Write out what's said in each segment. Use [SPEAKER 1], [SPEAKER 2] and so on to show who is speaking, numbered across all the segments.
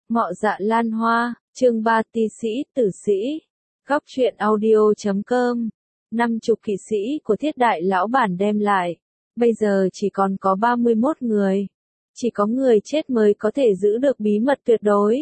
[SPEAKER 1] Ngọ Dạ Lan Hoa, chương 3 Ti sĩ, tử sĩ. Góc truyện audio.com. 50 kỵ sĩ của Thiết Đại Lão Bản đem lại. Bây giờ chỉ còn có 31 người. Chỉ có người chết mới có thể giữ được bí mật tuyệt đối.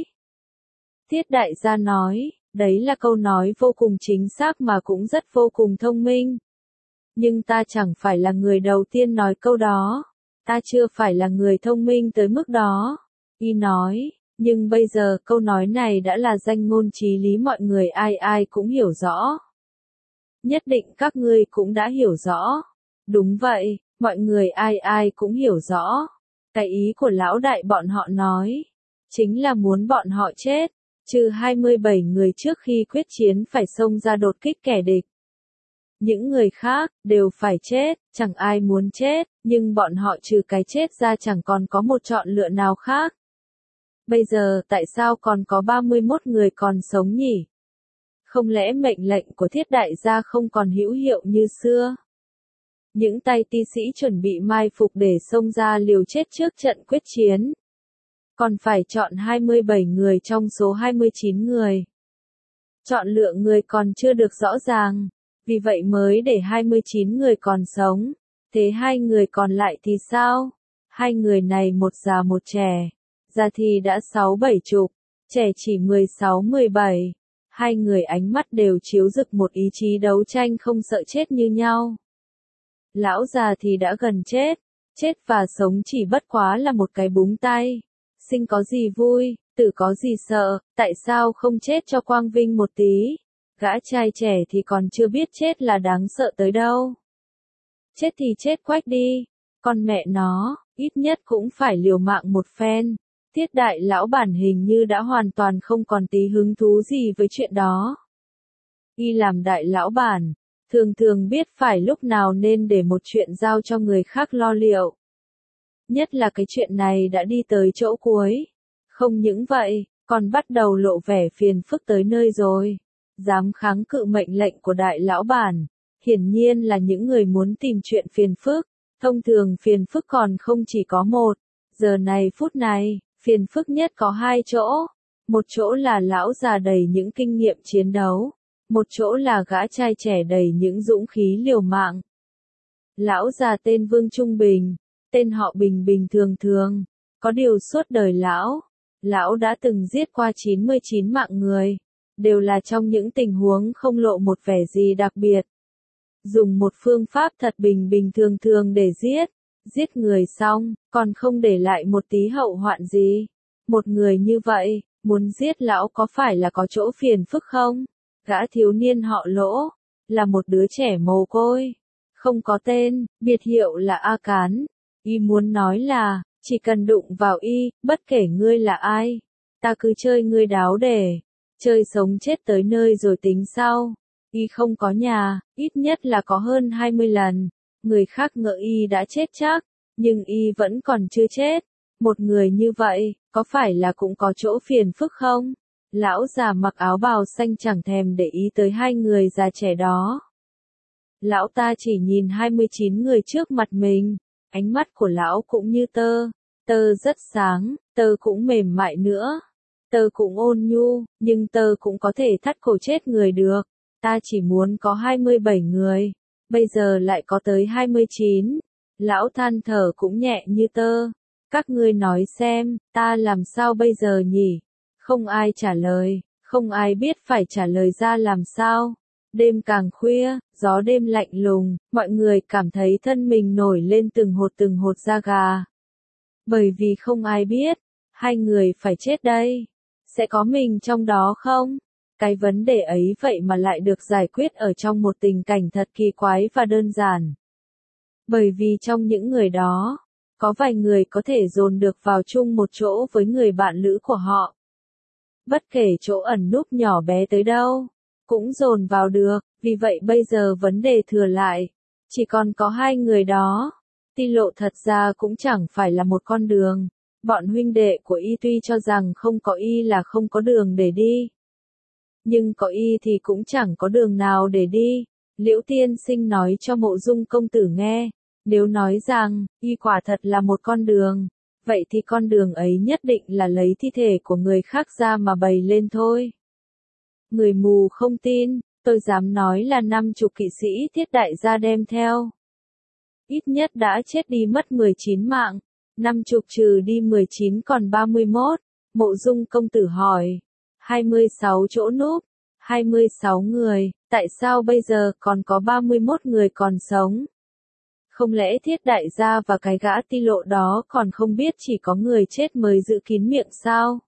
[SPEAKER 1] Thiết Đại gia nói, đấy là câu nói vô cùng chính xác mà cũng rất vô cùng thông minh. Nhưng ta chẳng phải là người đầu tiên nói câu đó. Ta chưa phải là người thông minh tới mức đó. Y nói. Nhưng bây giờ câu nói này đã là danh ngôn chí lý, mọi người ai ai cũng hiểu rõ. Nhất định các ngươi cũng đã hiểu rõ. Đúng vậy, mọi người ai ai cũng hiểu rõ. Cái ý của lão đại bọn họ nói, chính là muốn bọn họ chết, trừ 27 người trước khi quyết chiến phải xông ra đột kích kẻ địch. Những người khác, đều phải chết, chẳng ai muốn chết, nhưng bọn họ trừ cái chết ra chẳng còn có một chọn lựa nào khác. Bây giờ tại sao còn có 31 người còn sống nhỉ? Không lẽ mệnh lệnh của Thiết Đại gia không còn hữu hiệu như xưa? Những tay ti sĩ chuẩn bị mai phục để xông ra liều chết trước trận quyết chiến. Còn phải chọn 27 người trong số 29 người. Chọn lựa người còn chưa được rõ ràng, vì vậy mới để 29 người còn sống. Thế hai người còn lại thì sao? Hai người này một già một trẻ. Già thì đã 6-7 chục, trẻ chỉ 16-17. Hai người ánh mắt đều chiếu rực một ý chí đấu tranh không sợ chết như nhau. Lão già thì đã gần chết, chết và sống chỉ bất quá là một cái búng tay. Sinh có gì vui, tử có gì sợ, tại sao không chết cho quang vinh một tí? Gã trai trẻ thì còn chưa biết chết là đáng sợ tới đâu. Chết thì chết quách đi, con mẹ nó, ít nhất cũng phải liều mạng một phen. Thiết Đại Lão Bản hình như đã hoàn toàn không còn tí hứng thú gì với chuyện đó. Y làm Đại Lão Bản, thường biết phải lúc nào nên để một chuyện giao cho người khác lo liệu. Nhất là cái chuyện này đã đi tới chỗ cuối. Không những vậy, còn bắt đầu lộ vẻ phiền phức tới nơi rồi. Dám kháng cự mệnh lệnh của Đại Lão Bản, hiển nhiên là những người muốn tìm chuyện phiền phức. Thông thường phiền phức còn không chỉ có một. Giờ này phút này, phiền phức nhất có hai chỗ. Một chỗ là lão già đầy những kinh nghiệm chiến đấu. Một chỗ là gã trai trẻ đầy những dũng khí liều mạng. Lão già tên Vương Trung Bình, tên họ bình thường. Có điều suốt đời lão đã từng giết qua 99 mạng người. Đều là trong những tình huống không lộ một vẻ gì đặc biệt. Dùng một phương pháp thật bình thường để giết người xong, còn không để lại một tí hậu hoạn gì. Một người như vậy, muốn giết lão có phải là có chỗ phiền phức không? Gã thiếu niên họ Lỗ, là một đứa trẻ mồ côi, không có tên, biệt hiệu là A Cán. Y muốn nói là, chỉ cần đụng vào y, bất kể ngươi là ai, ta cứ chơi ngươi đáo để, chơi sống chết tới nơi rồi tính sau. Y không có nhà, ít nhất là có hơn 20 lần. Người khác ngỡ y đã chết chắc, nhưng y vẫn còn chưa chết. Một người như vậy, có phải là cũng có chỗ phiền phức không? Lão già mặc áo bào xanh chẳng thèm để ý tới hai người già trẻ đó. Lão ta chỉ nhìn 29 người trước mặt mình. Ánh mắt của lão cũng như tơ rất sáng, tơ cũng mềm mại nữa. Tơ cũng ôn nhu, nhưng tơ cũng có thể thắt cổ chết người được. Ta chỉ muốn có 27 người, bây giờ lại có tới 29. Lão than thở cũng nhẹ như tơ. Các ngươi nói xem, ta làm sao bây giờ nhỉ? Không ai trả lời, không ai biết phải trả lời ra làm sao. Đêm càng khuya, gió đêm lạnh lùng, mọi người cảm thấy thân mình nổi lên từng hột da gà. Bởi vì không ai biết, hai người phải chết đây. Sẽ có mình trong đó không? Cái vấn đề ấy vậy mà lại được giải quyết ở trong một tình cảnh thật kỳ quái và đơn giản. Bởi vì trong những người đó, có vài người có thể dồn được vào chung một chỗ với người bạn lữ của họ. Bất kể chỗ ẩn núp nhỏ bé tới đâu, cũng dồn vào được, vì vậy bây giờ vấn đề thừa lại, chỉ còn có hai người đó. Ti lộ thật ra cũng chẳng phải là một con đường, bọn huynh đệ của y tuy cho rằng không có y là không có đường để đi. Nhưng có y thì cũng chẳng có đường nào để đi. Liễu tiên sinh nói cho Mộ Dung công tử nghe, nếu nói rằng, y quả thật là một con đường, vậy thì con đường ấy nhất định là lấy thi thể của người khác ra mà bày lên thôi. Người mù không tin, tôi dám nói là 50 kỵ sĩ Thiết Đại gia đem theo. Ít nhất đã chết đi mất 19 mạng, 50 trừ đi 19 còn 31, Mộ Dung công tử hỏi. 26 chỗ núp, 26 người, tại sao bây giờ còn có 31 người còn sống? Không lẽ Thiết Đại gia và cái gã ti lộ đó còn không biết chỉ có người chết mới giữ kín miệng sao?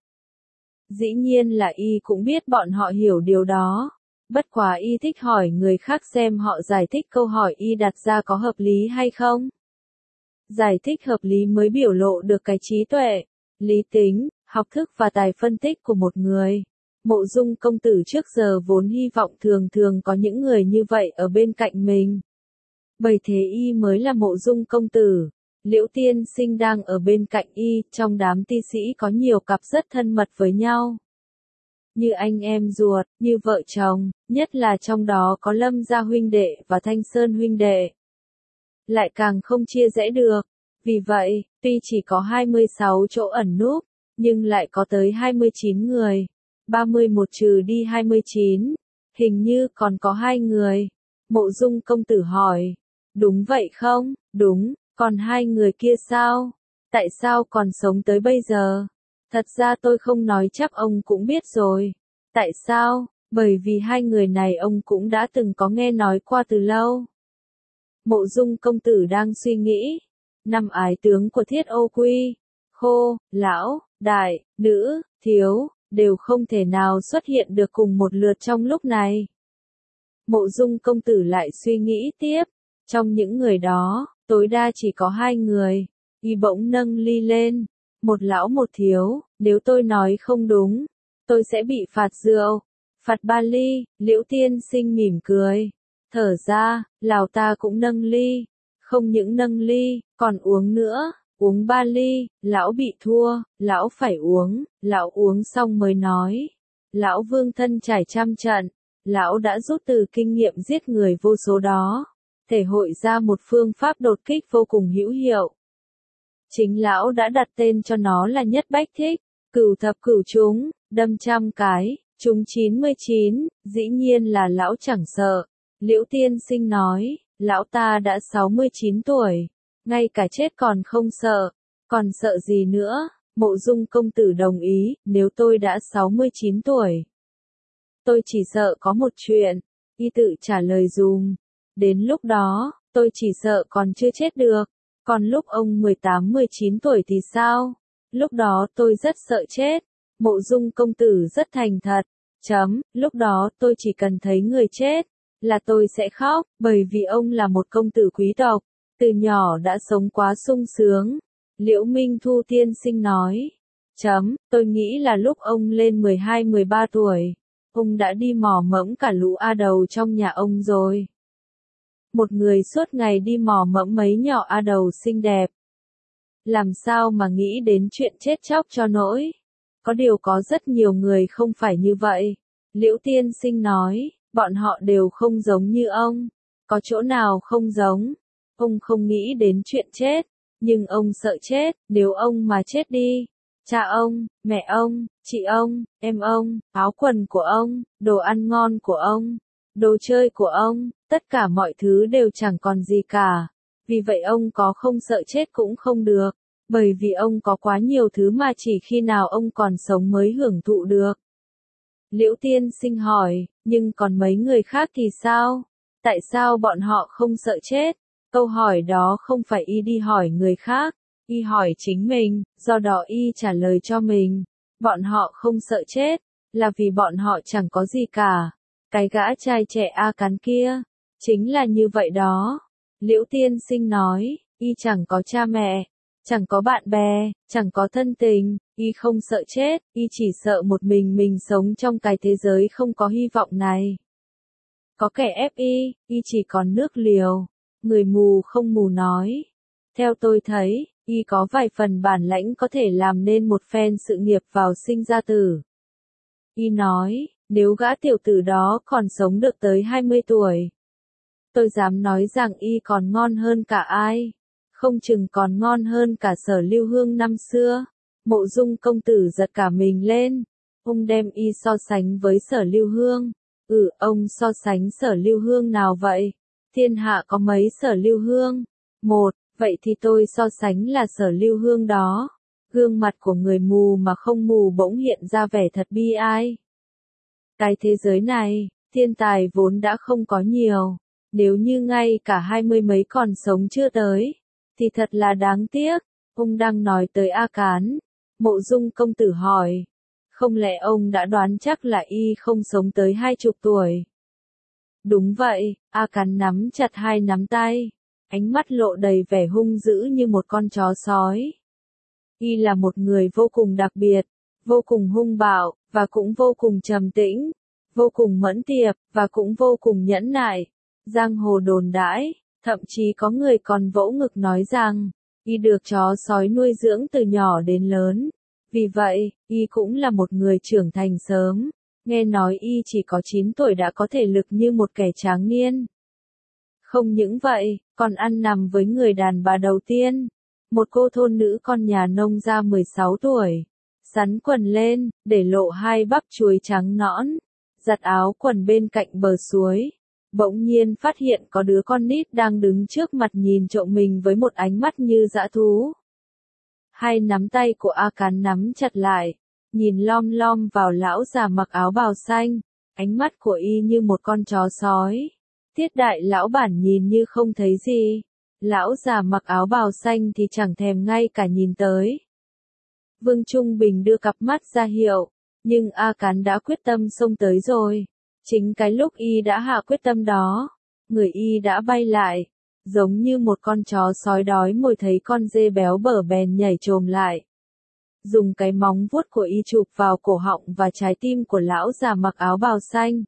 [SPEAKER 1] Dĩ nhiên là y cũng biết bọn họ hiểu điều đó. Bất quá y thích hỏi người khác xem họ giải thích câu hỏi y đặt ra có hợp lý hay không. Giải thích hợp lý mới biểu lộ được cái trí tuệ, lý tính, học thức và tài phân tích của một người. Mộ Dung công tử trước giờ vốn hy vọng thường thường có những người như vậy ở bên cạnh mình. Bởi thế y mới là Mộ Dung công tử. Liễu tiên sinh đang ở bên cạnh y, trong đám ti sĩ có nhiều cặp rất thân mật với nhau. Như anh em ruột, như vợ chồng, nhất là trong đó có Lâm gia huynh đệ và Thanh Sơn huynh đệ. Lại càng không chia rẽ được. Vì vậy, tuy chỉ có 26 chỗ ẩn núp, nhưng lại có tới 29 người. 31 trừ đi 29, hình như còn có 2 người. Mộ Dung công tử hỏi. Đúng vậy không? Đúng, còn 2 người kia sao? Tại sao còn sống tới bây giờ? Thật ra tôi không nói chắc ông cũng biết rồi. Tại sao? Bởi vì 2 người này ông cũng đã từng có nghe nói qua từ lâu. Mộ Dung công tử đang suy nghĩ. 5 ái tướng của Thiết Ô Quy, Khô, Lão, Đại, Nữ, Thiếu, đều không thể nào xuất hiện được cùng một lượt trong lúc này. Mộ Dung công tử lại suy nghĩ tiếp. Trong những người đó, tối đa chỉ có 2 người. Y bỗng nâng ly lên. Một lão một thiếu, nếu tôi nói không đúng, tôi sẽ bị phạt rượu. Phạt 3 ly, Liễu tiên sinh mỉm cười. Thở ra, lão ta cũng nâng ly. Không những nâng ly, còn uống nữa. Uống 3 ly, lão bị thua, lão phải uống. Lão uống xong mới nói. Lão vương thân trải trăm trận. Lão đã rút từ kinh nghiệm giết người vô số đó. Thể hội ra một phương pháp đột kích vô cùng hữu hiệu. Chính lão đã đặt tên cho nó là Nhất Bách Thích, cửu thập cửu trúng, đâm trăm cái, trúng 99, dĩ nhiên là lão chẳng sợ. Liễu tiên sinh nói, lão ta đã 69 tuổi, ngay cả chết còn không sợ, còn sợ gì nữa? Mộ Dung công tử đồng ý, nếu tôi đã 69 tuổi. Tôi chỉ sợ có một chuyện, y tự trả lời dùm. Đến lúc đó, tôi chỉ sợ còn chưa chết được. Còn lúc ông 18-19 tuổi thì sao? Lúc đó tôi rất sợ chết. Mộ Dung công tử rất thành thật. Lúc đó tôi chỉ cần thấy người chết, là tôi sẽ khóc, bởi vì ông là một công tử quý tộc, từ nhỏ đã sống quá sung sướng. Liễu Minh Thu tiên sinh nói. Tôi nghĩ là lúc ông lên 12-13 tuổi, ông đã đi mò mẫm cả lũ a đầu trong nhà ông rồi. Một người suốt ngày đi mò mẫm mấy nhỏ a đầu xinh đẹp. Làm sao mà nghĩ đến chuyện chết chóc cho nỗi? Có điều có rất nhiều người không phải như vậy. Liễu tiên sinh nói, bọn họ đều không giống như ông. Có chỗ nào không giống? Ông không nghĩ đến chuyện chết, nhưng ông sợ chết, nếu ông mà chết đi. Cha ông, mẹ ông, chị ông, em ông, áo quần của ông, đồ ăn ngon của ông, đồ chơi của ông, tất cả mọi thứ đều chẳng còn gì cả. Vì vậy ông có không sợ chết cũng không được, bởi vì ông có quá nhiều thứ mà chỉ khi nào ông còn sống mới hưởng thụ được. Liễu tiên sinh hỏi, nhưng còn mấy người khác thì sao? Tại sao bọn họ không sợ chết? Câu hỏi đó không phải y đi hỏi người khác, y hỏi chính mình, do đó y trả lời cho mình. Bọn họ không sợ chết, là vì bọn họ chẳng có gì cả. Cái gã trai trẻ A Cán kia, chính là như vậy đó. Liễu tiên sinh nói, y chẳng có cha mẹ, chẳng có bạn bè, chẳng có thân tình, y không sợ chết, y chỉ sợ một mình sống trong cái thế giới không có hy vọng này. Có kẻ ép y chỉ còn nước liều. Người mù không mù nói. Theo tôi thấy, y có vài phần bản lãnh có thể làm nên một phen sự nghiệp vào sinh ra tử. Y nói, nếu gã tiểu tử đó còn sống được tới 20 tuổi, tôi dám nói rằng y còn ngon hơn cả ai. không chừng còn ngon hơn cả Sở Lưu Hương năm xưa. Mộ Dung công tử giật cả mình lên. Ông đem y so sánh với Sở Lưu Hương. Ông so sánh Sở Lưu Hương nào vậy? Thiên hạ có mấy Sở Lưu Hương? Một, vậy thì tôi so sánh là Sở Lưu Hương đó. Gương mặt của người mù mà không mù bỗng hiện ra vẻ thật bi ai. Cái thế giới này, thiên tài vốn đã không có nhiều. Nếu như ngay cả 20 mấy còn sống chưa tới, thì thật là đáng tiếc. Ông đang nói tới A Cán. Mộ Dung công tử hỏi. Không lẽ ông đã đoán chắc là y không sống tới 20 tuổi? Đúng vậy, A Cán nắm chặt hai nắm tay. Ánh mắt lộ đầy vẻ hung dữ như một con chó sói. Y là một người vô cùng đặc biệt, vô cùng hung bạo, và cũng vô cùng trầm tĩnh, vô cùng mẫn tiệp, và cũng vô cùng nhẫn nại. Giang hồ đồn đãi, thậm chí có người còn vỗ ngực nói rằng, y được chó sói nuôi dưỡng từ nhỏ đến lớn. Vì vậy, y cũng là một người trưởng thành sớm. Nghe nói y chỉ có 9 tuổi đã có thể lực như một kẻ tráng niên. Không những vậy, còn ăn nằm với người đàn bà đầu tiên. Một cô thôn nữ con nhà nông ra 16 tuổi. Sắn quần lên, để lộ hai bắp chuối trắng nõn. Giặt áo quần bên cạnh bờ suối. Bỗng nhiên phát hiện có đứa con nít đang đứng trước mặt nhìn trộm mình với một ánh mắt như dã thú. Hai nắm tay của A Cán nắm chặt lại, nhìn lom lom vào lão già mặc áo bào xanh, ánh mắt của y như một con chó sói. Tiết đại lão bản nhìn như không thấy gì, lão già mặc áo bào xanh thì chẳng thèm ngay cả nhìn tới. Vương Trung Bình đưa cặp mắt ra hiệu, nhưng A Cán đã quyết tâm xông tới rồi. Chính cái lúc y đã hạ quyết tâm đó, người y đã bay lại, giống như một con chó sói đói mồi thấy con dê béo bở bèn nhảy chồm lại. Dùng cái móng vuốt của y chụp vào cổ họng và trái tim của lão già mặc áo bào xanh.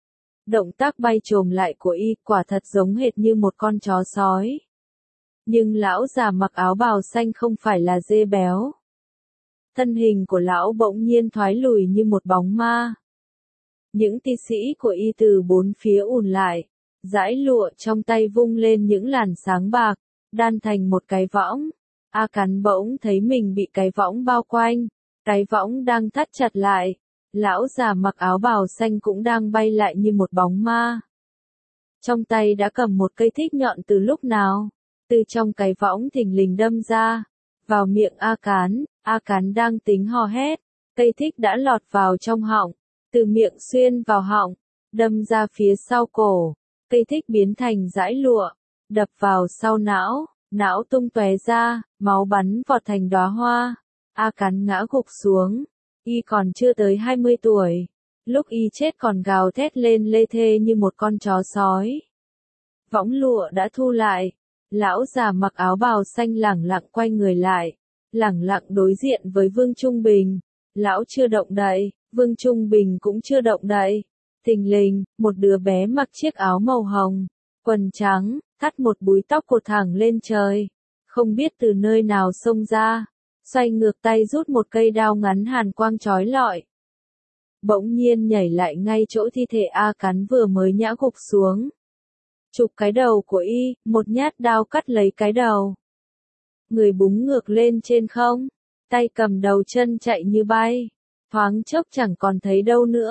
[SPEAKER 1] Động tác bay chồm lại của y quả thật giống hệt như một con chó sói. Nhưng lão già mặc áo bào xanh không phải là dê béo. Thân hình của lão bỗng nhiên thoái lùi như một bóng ma. Những ti sĩ của y từ bốn phía ùn lại, dải lụa trong tay vung lên những làn sáng bạc, đan thành một cái võng. A Cán bỗng thấy mình bị cái võng bao quanh, cái võng đang thắt chặt lại. Lão già mặc áo bào xanh cũng đang bay lại như một bóng ma. Trong tay đã cầm một cây thích nhọn từ lúc nào, từ trong cái võng thình lình đâm ra, vào miệng A Cán đang tính hò hét, cây thích đã lọt vào trong họng, từ miệng xuyên vào họng, đâm ra phía sau cổ, cây thích biến thành dải lụa, đập vào sau não, não tung tóe ra, máu bắn vọt thành đóa hoa. A Cán ngã gục xuống. Y còn chưa tới 20 tuổi, lúc y chết còn gào thét lên lê thê như một con chó sói. Võng lụa đã thu lại, lão già mặc áo bào xanh lẳng lặng quay người lại, lẳng lặng đối diện với Vương Trung Bình. Lão chưa động đậy, Vương Trung Bình cũng chưa động đậy. Thình lình, một đứa bé mặc chiếc áo màu hồng, quần trắng, thắt một búi tóc cột thẳng lên trời, không biết từ nơi nào xông ra. Xoay ngược tay rút một cây đao ngắn hàn quang chói lọi. Bỗng nhiên nhảy lại ngay chỗ thi thể A Cán vừa mới ngã gục xuống. Chụp cái đầu của y, một nhát đao cắt lấy cái đầu. Người búng ngược lên trên không, tay cầm đầu chân chạy như bay. Thoáng chốc chẳng còn thấy đâu nữa.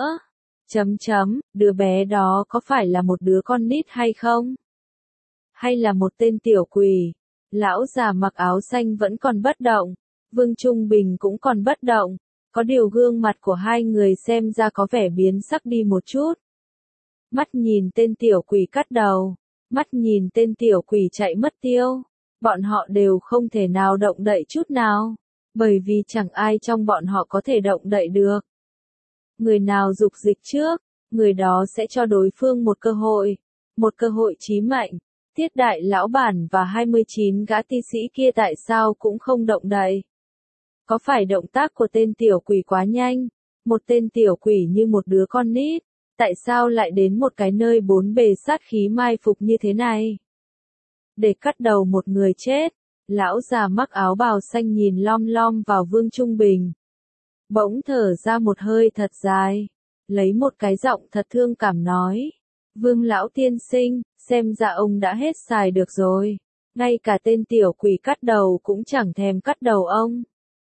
[SPEAKER 1] Đứa bé đó có phải là một đứa con nít hay không? Hay là một tên tiểu quỷ? Lão già mặc áo xanh vẫn còn bất động. Vương Trung Bình cũng còn bất động, có điều gương mặt của hai người xem ra có vẻ biến sắc đi một chút. Mắt nhìn tên tiểu quỷ cắt đầu, mắt nhìn tên tiểu quỷ chạy mất tiêu, bọn họ đều không thể nào động đậy chút nào, bởi vì chẳng ai trong bọn họ có thể động đậy được. Người nào dục dịch trước, người đó sẽ cho đối phương một cơ hội chí mệnh. Tiết đại lão bản và 29 gã ti sĩ kia tại sao cũng không động đậy? Có phải động tác của tên tiểu quỷ quá nhanh? Một tên tiểu quỷ như một đứa con nít, tại sao lại đến một cái nơi bốn bề sát khí mai phục như thế này? Để cắt đầu một người chết, lão già mắc áo bào xanh nhìn lom lom vào Vương Trung Bình. Bỗng thở ra một hơi thật dài, lấy một cái giọng thật thương cảm nói. Vương lão tiên sinh, xem ra ông đã hết xài được rồi. Ngay cả tên tiểu quỷ cắt đầu cũng chẳng thèm cắt đầu ông.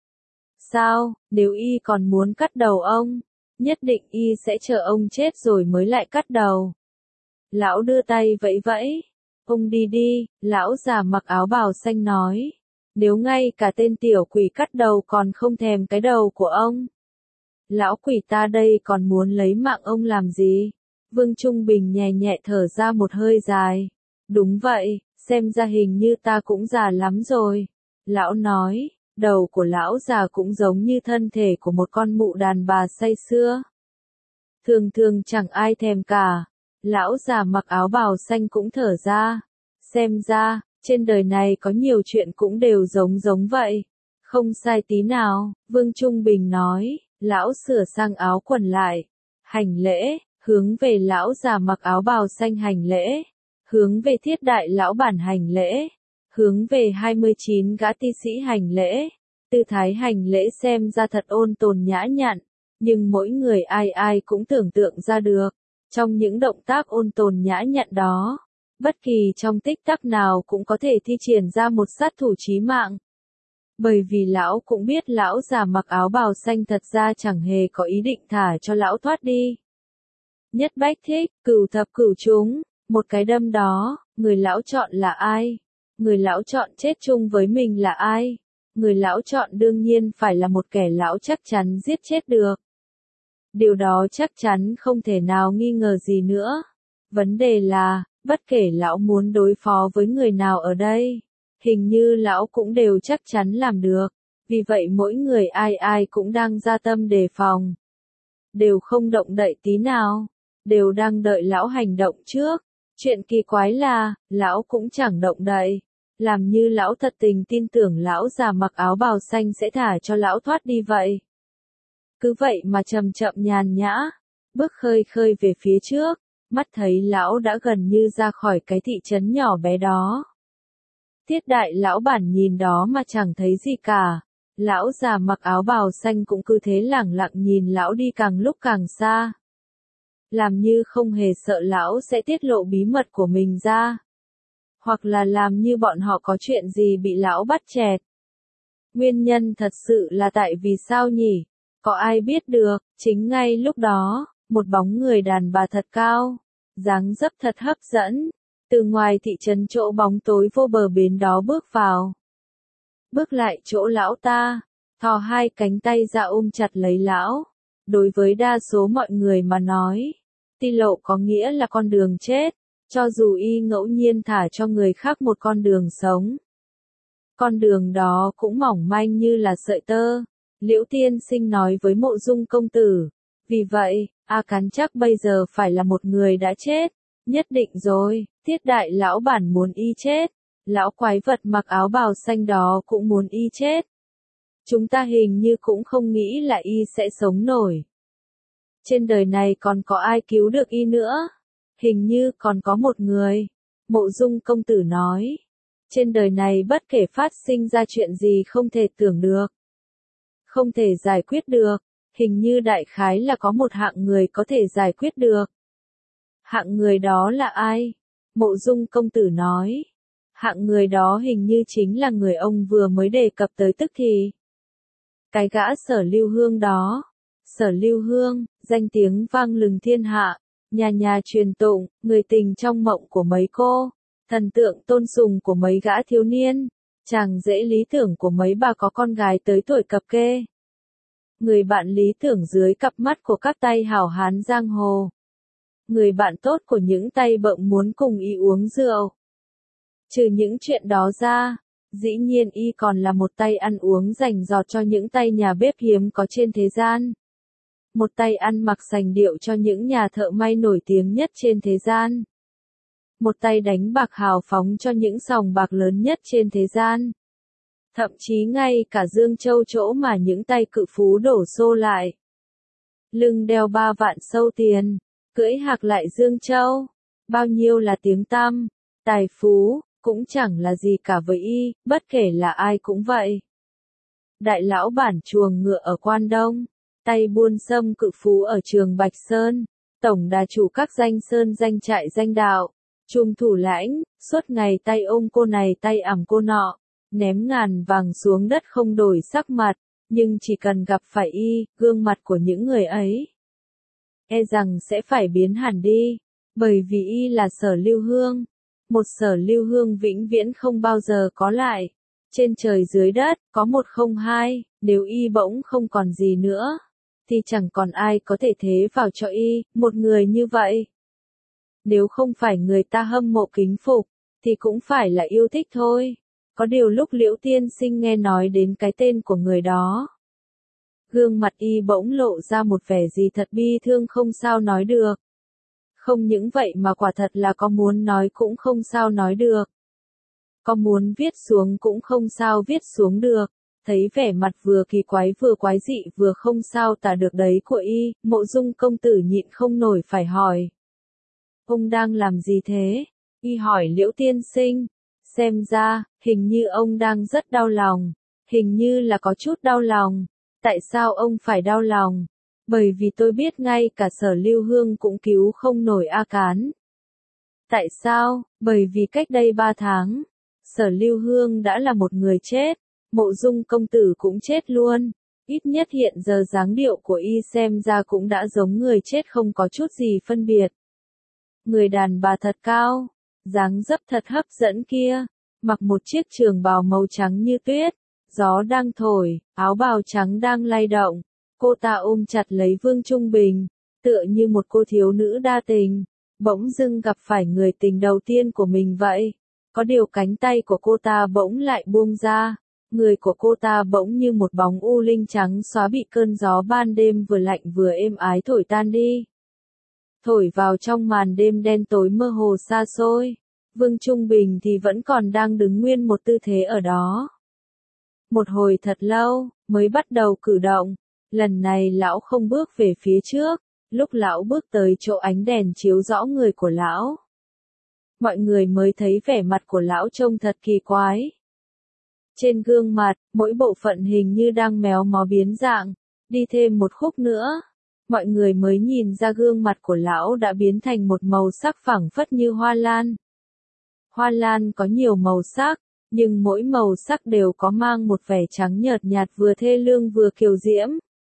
[SPEAKER 1] Sao, nếu y còn muốn cắt đầu ông, nhất định y sẽ chờ ông chết rồi mới lại cắt đầu. Lão đưa tay vẫy vẫy. Ông đi đi, lão già mặc áo bào xanh nói. Nếu ngay cả tên tiểu quỷ cắt đầu còn không thèm cái đầu của ông. Lão quỷ ta đây còn muốn lấy mạng ông làm gì? Vương Trung Bình nhẹ nhẹ thở ra một hơi dài. Đúng vậy, xem ra hình như ta cũng già lắm rồi. Lão nói, đầu của lão già cũng giống như thân thể của một con mụ đàn bà say sưa. Thường thường chẳng ai thèm cả. Lão già mặc áo bào xanh cũng thở ra. Xem ra, trên đời này có nhiều chuyện cũng đều giống vậy. Không sai tí nào, Vương Trung Bình nói, lão sửa sang áo quần lại. Hành lễ, hướng về lão già mặc áo bào xanh hành lễ. Hướng về Thiết Đại lão bản hành lễ. Hướng về 29 gã ti sĩ hành lễ. Tư thái hành lễ xem ra thật ôn tồn nhã nhặn. Nhưng mỗi người ai ai cũng tưởng tượng ra được. Trong những động tác ôn tồn nhã nhặn đó, bất kỳ trong tích tắc nào cũng có thể thi triển ra một sát thủ chí mạng. Bởi vì lão cũng biết lão già mặc áo bào xanh thật ra chẳng hề có ý định thả cho lão thoát đi. Nhất bách thích, cửu thập cửu chúng, một cái đâm đó, người lão chọn là ai? Người lão chọn chết chung với mình là ai? Người lão chọn đương nhiên phải là một kẻ lão chắc chắn giết chết được. Điều đó chắc chắn không thể nào nghi ngờ gì nữa. Vấn đề là, bất kể lão muốn đối phó với người nào ở đây, hình như lão cũng đều chắc chắn làm được. Vì vậy mỗi người ai ai cũng đang ra tâm đề phòng. Đều không động đậy tí nào. Đều đang đợi lão hành động trước. Chuyện kỳ quái là, lão cũng chẳng động đậy. Làm như lão thật tình tin tưởng lão già mặc áo bào xanh sẽ thả cho lão thoát đi vậy. Cứ vậy mà chậm chậm nhàn nhã, bước khơi khơi về phía trước, mắt thấy lão đã gần như ra khỏi cái thị trấn nhỏ bé đó. Thiết Đại lão bản nhìn đó mà chẳng thấy gì cả. Lão già mặc áo bào xanh cũng cứ thế lẳng lặng nhìn lão đi càng lúc càng xa. Làm như không hề sợ lão sẽ tiết lộ bí mật của mình ra. Hoặc là làm như bọn họ có chuyện gì bị lão bắt chẹt. Nguyên nhân thật sự là tại vì sao nhỉ? Có ai biết được, chính ngay lúc đó, một bóng người đàn bà thật cao, dáng dấp thật hấp dẫn, từ ngoài thị trấn chỗ bóng tối vô bờ bến đó bước vào. Bước lại chỗ lão ta, thò hai cánh tay ra ôm chặt lấy lão. Đối với đa số mọi người mà nói, ti lộ có nghĩa là con đường chết, cho dù y ngẫu nhiên thả cho người khác một con đường sống. Con đường đó cũng mỏng manh như là sợi tơ. Liễu Tiên Sinh nói với Mộ Dung công tử. Vì vậy, A Cắn chắc bây giờ phải là một người đã chết. Nhất định rồi, Thiết Đại lão bản muốn y chết. Lão quái vật mặc áo bào xanh đó cũng muốn y chết. Chúng ta hình như cũng không nghĩ là y sẽ sống nổi. Trên đời này còn có ai cứu được y nữa? Hình như còn có một người. Mộ Dung công tử nói. Trên đời này bất kể phát sinh ra chuyện gì không thể tưởng được. Không thể giải quyết được, hình như đại khái là có một hạng người có thể giải quyết được. Hạng người đó là ai? Mộ Dung công tử nói. Hạng người đó hình như chính là người ông vừa mới đề cập tới tức thì. Cái gã Sở Lưu Hương đó. Sở Lưu Hương, danh tiếng vang lừng thiên hạ, nhà nhà truyền tụng, người tình trong mộng của mấy cô, thần tượng tôn sùng của mấy gã thiếu niên, chàng rể lý tưởng của mấy bà có con gái tới tuổi cập kê. Người bạn lý tưởng dưới cặp mắt của các tay hảo hán giang hồ. Người bạn tốt của những tay bợm muốn cùng y uống rượu. Trừ những chuyện đó ra, dĩ nhiên y còn là một tay ăn uống rành rọt cho những tay nhà bếp hiếm có trên thế gian. Một tay ăn mặc sành điệu cho những nhà thợ may nổi tiếng nhất trên thế gian. Một tay đánh bạc hào phóng cho những sòng bạc lớn nhất trên thế gian. Thậm chí ngay cả Dương Châu chỗ mà những tay cự phú đổ xô lại. Lưng đeo 3 vạn sâu tiền, cưỡi hạc lại Dương Châu. Bao nhiêu là tiếng tăm, tài phú, cũng chẳng là gì cả với y, bất kể là ai cũng vậy. Đại lão bản chuồng ngựa ở Quan Đông, tay buôn sâm cự phú ở Trường Bạch Sơn, tổng đà chủ các danh sơn danh trại danh đạo, Trùm thủ lãnh, suốt ngày tay ôm cô này tay ẵm cô nọ, ném ngàn vàng xuống đất không đổi sắc mặt, nhưng chỉ cần gặp phải y, gương mặt của những người ấy e rằng sẽ phải biến hẳn đi, bởi vì y là Sở Lưu Hương, một Sở Lưu Hương vĩnh viễn không bao giờ có lại. Trên trời dưới đất, có một không hai, nếu y bỗng không còn gì nữa, thì chẳng còn ai có thể thế vào cho y, một người như vậy. Nếu không phải người ta hâm mộ kính phục, thì cũng phải là yêu thích thôi. Có điều lúc Liễu Tiên Sinh nghe nói đến cái tên của người đó, gương mặt y bỗng lộ ra một vẻ gì thật bi thương không sao nói được. Không những vậy mà quả thật là có muốn nói cũng không sao nói được. Có muốn viết xuống cũng không sao viết xuống được. Thấy vẻ mặt vừa kỳ quái vừa quái dị vừa không sao tả được đấy của y, Mộ Dung công tử nhịn không nổi phải hỏi. Ông đang làm gì thế? Y hỏi Liễu Tiên Sinh. Xem ra, hình như ông đang rất đau lòng. Hình như là có chút đau lòng. Tại sao ông phải đau lòng? Bởi vì tôi biết ngay cả Sở Lưu Hương cũng cứu không nổi A Cán. Tại sao? Bởi vì cách đây 3 tháng, Sở Lưu Hương đã là một người chết. Mộ Dung công tử cũng chết luôn. Ít nhất hiện giờ dáng điệu của y xem ra cũng đã giống người chết không có chút gì phân biệt. Người đàn bà thật cao, dáng dấp thật hấp dẫn kia, mặc một chiếc trường bào màu trắng như tuyết, gió đang thổi, áo bào trắng đang lay động, cô ta ôm chặt lấy Vương Trung Bình, tựa như một cô thiếu nữ đa tình, bỗng dưng gặp phải người tình đầu tiên của mình vậy. Có điều cánh tay của cô ta bỗng lại buông ra, người của cô ta bỗng như một bóng u linh trắng xóa bị cơn gió ban đêm vừa lạnh vừa êm ái thổi tan đi. Thổi vào trong màn đêm đen tối mơ hồ xa xôi, Vương Trung Bình thì vẫn còn đang đứng nguyên một tư thế ở đó. Một hồi thật lâu, mới bắt đầu cử động, lần này lão không bước về phía trước, lúc lão bước tới chỗ ánh đèn chiếu rõ người của lão. Mọi người mới thấy vẻ mặt của lão trông thật kỳ quái. Trên gương mặt, mỗi bộ phận hình như đang méo mó biến dạng, đi thêm một khúc nữa. Mọi người mới nhìn ra gương mặt của lão đã biến thành một màu sắc phảng phất như hoa lan. Hoa lan có nhiều màu sắc, nhưng mỗi màu sắc đều có mang một vẻ trắng nhợt nhạt vừa thê lương vừa kiều diễm.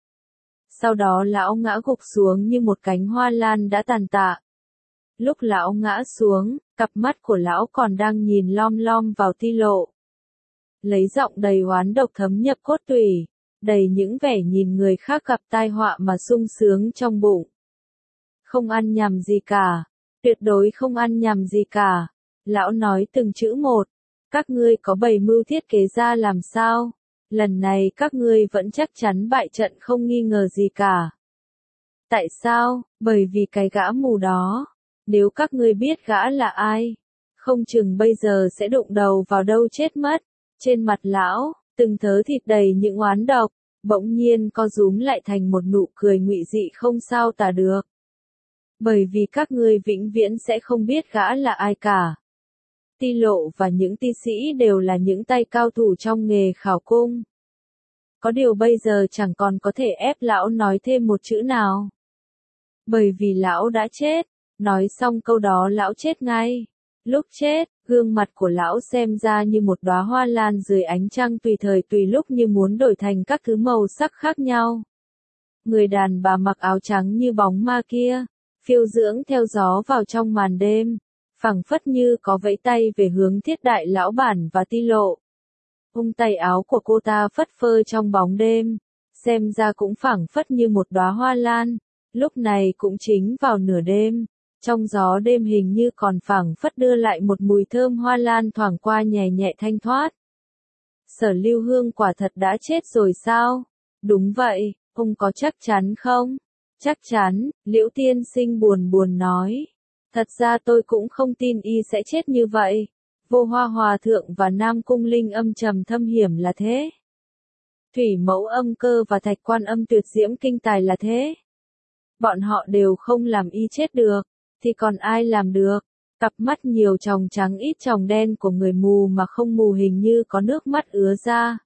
[SPEAKER 1] Sau đó lão ngã gục xuống như một cánh hoa lan đã tàn tạ. Lúc lão ngã xuống, cặp mắt của lão còn đang nhìn lom lom vào Ti Lộ. Lấy giọng đầy oán độc thấm nhập cốt tủy, đầy những vẻ nhìn người khác gặp tai họa mà sung sướng trong bụng. Không ăn nhầm gì cả, tuyệt đối không ăn nhầm gì cả. Lão nói từng chữ một, các ngươi có bày mưu thiết kế ra làm sao? Lần này các ngươi vẫn chắc chắn bại trận không nghi ngờ gì cả. Tại sao? Bởi vì cái gã mù đó. Nếu các ngươi biết gã là ai, không chừng bây giờ sẽ đụng đầu vào đâu chết mất. Trên mặt lão, từng thớ thịt đầy những oán độc, bỗng nhiên co rúm lại thành một nụ cười ngụy dị không sao tả được. Bởi vì các ngươi vĩnh viễn sẽ không biết gã là ai cả. Ti Lộ và những ti sĩ đều là những tay cao thủ trong nghề khảo cung. Có điều bây giờ chẳng còn có thể ép lão nói thêm một chữ nào. Bởi vì lão đã chết, nói xong câu đó lão chết ngay. Lúc chết, gương mặt của lão xem ra như một đóa hoa lan dưới ánh trăng tùy thời tùy lúc như muốn đổi thành các thứ màu sắc khác nhau. Người đàn bà mặc áo trắng như bóng ma kia, phiêu dưỡng theo gió vào trong màn đêm, phảng phất như có vẫy tay về hướng Thiết Đại lão bản và Ti Lộ. Tay áo của cô ta phất phơ trong bóng đêm, xem ra cũng phảng phất như một đóa hoa lan. Lúc này cũng chính vào nửa đêm, trong gió đêm hình như còn phảng phất đưa lại một mùi thơm hoa lan thoảng qua nhẹ nhẹ thanh thoát. Sở Lưu Hương quả thật đã chết rồi sao? Đúng vậy, ông có chắc chắn không? Chắc chắn, Liễu Tiên Sinh buồn buồn nói. Thật ra tôi cũng không tin y sẽ chết như vậy. Vô Hoa Hòa Thượng và Nam Cung Linh âm trầm thâm hiểm là thế. Thủy Mẫu Âm Cơ và Thạch Quan Âm Tuyệt Diễm Kinh Tài là thế. Bọn họ đều không làm y chết được, thì còn ai làm được? Cặp mắt nhiều tròng trắng ít tròng đen của người mù mà không mù hình như có nước mắt ứa ra.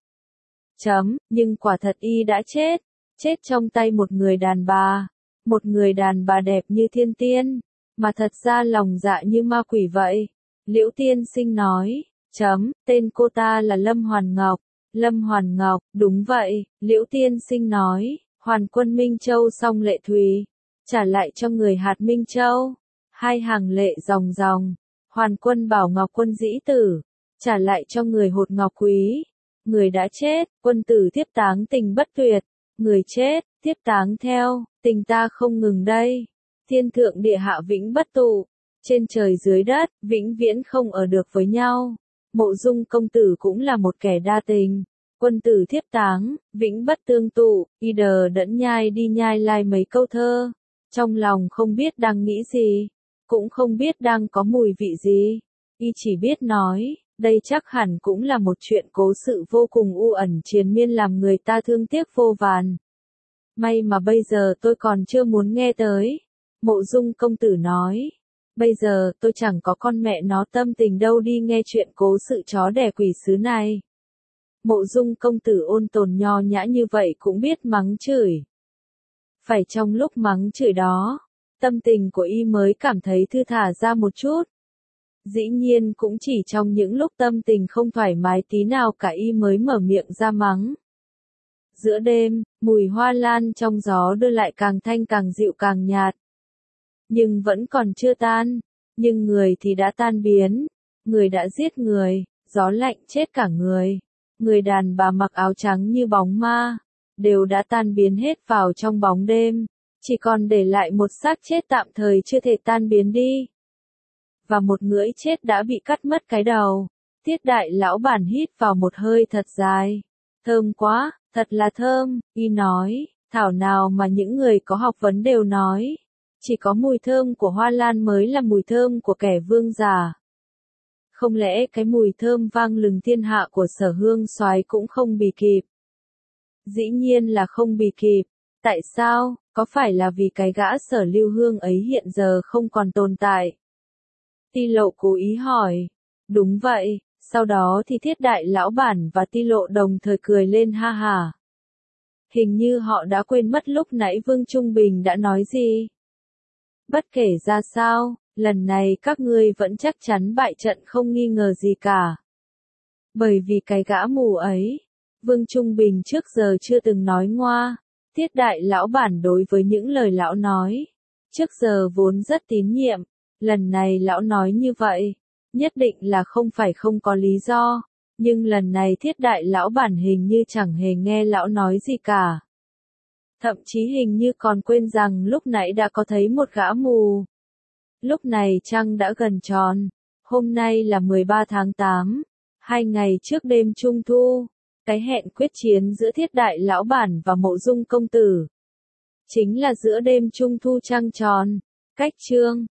[SPEAKER 1] Nhưng quả thật y đã chết trong tay một người đàn bà đẹp như thiên tiên. mà thật ra lòng dạ như ma quỷ vậy. Liễu tiên sinh nói, tên cô ta là Lâm Hoàn Ngọc. Lâm Hoàn Ngọc, đúng vậy, Liễu tiên sinh nói, Hoàn Quân Minh Châu xong lệ thùy, trả lại cho người hạt Minh Châu. Hai hàng lệ ròng ròng, Hoàn Quân Bảo Ngọc Quân dĩ tử, trả lại cho người hột ngọc quý. Người đã chết, quân tử tiếp táng tình bất tuyệt, người chết, tiếp táng theo, tình ta không ngừng đây. Thiên thượng địa hạ vĩnh bất tụ, trên trời dưới đất, vĩnh viễn không ở được với nhau. Mộ Dung công tử cũng là một kẻ đa tình. Quân tử thiếp táng, vĩnh bất tương tụ, y đờ đẫn nhai đi nhai lai mấy câu thơ. Trong lòng không biết đang nghĩ gì, cũng không biết đang có mùi vị gì. Y chỉ biết nói, đây chắc hẳn cũng là một chuyện cố sự vô cùng u ẩn triền miên làm người ta thương tiếc vô vàn. May mà bây giờ tôi còn chưa muốn nghe tới. Mộ Dung công tử nói, bây giờ tôi chẳng có con mẹ nó tâm tình đâu đi nghe chuyện cố sự chó đẻ quỷ sứ này. Mộ Dung công tử ôn tồn nho nhã như vậy cũng biết mắng chửi. Phải trong lúc mắng chửi đó, tâm tình của y mới cảm thấy thư thả ra một chút. Dĩ nhiên cũng chỉ trong những lúc tâm tình không thoải mái tí nào cả y mới mở miệng ra mắng. Giữa đêm, mùi hoa lan trong gió đưa lại càng thanh càng dịu càng nhạt. Nhưng vẫn còn chưa tan, nhưng người thì đã tan biến. Người đã giết người, gió lạnh chết cả người. Người đàn bà mặc áo trắng như bóng ma, đều đã tan biến hết vào trong bóng đêm, chỉ còn để lại một xác chết tạm thời chưa thể tan biến đi. Và một ngưỡi chết đã bị cắt mất cái đầu. Tiết đại lão bản hít vào một hơi thật dài. Thơm quá, thật là thơm, y nói, thảo nào mà những người có học vấn đều nói. Chỉ có mùi thơm của hoa lan mới là mùi thơm của kẻ vương giả. Không lẽ cái mùi thơm vang lừng thiên hạ của Sở Hương Soái cũng không bì kịp? Dĩ nhiên là không bì kịp. Tại sao? Có phải là vì cái gã Sở Lưu Hương ấy hiện giờ không còn tồn tại? Ti Lộ cố ý hỏi. Đúng vậy, sau đó thì Thiết đại lão bản và Ti Lộ đồng thời cười lên ha ha. Hình như họ đã quên mất lúc nãy Vương Trung Bình đã nói gì. Bất kể ra sao, lần này các ngươi vẫn chắc chắn bại trận không nghi ngờ gì cả. Bởi vì cái gã mù ấy, Vương Trung Bình trước giờ chưa từng nói ngoa. Tiết đại lão bản đối với những lời lão nói, trước giờ vốn rất tín nhiệm. Lần này lão nói như vậy, nhất định là không phải không có lý do. Nhưng lần này Thiết đại lão bản hình như chẳng hề nghe lão nói gì cả. Thậm chí hình như còn quên rằng lúc nãy đã có thấy một gã mù. Lúc này trăng đã gần tròn. Hôm nay là 13 tháng 8, 2 ngày trước đêm Trung Thu. Cái hẹn quyết chiến giữa Thiết đại lão bản và Mộ Dung công tử chính là giữa đêm Trung Thu trăng tròn. Cách chương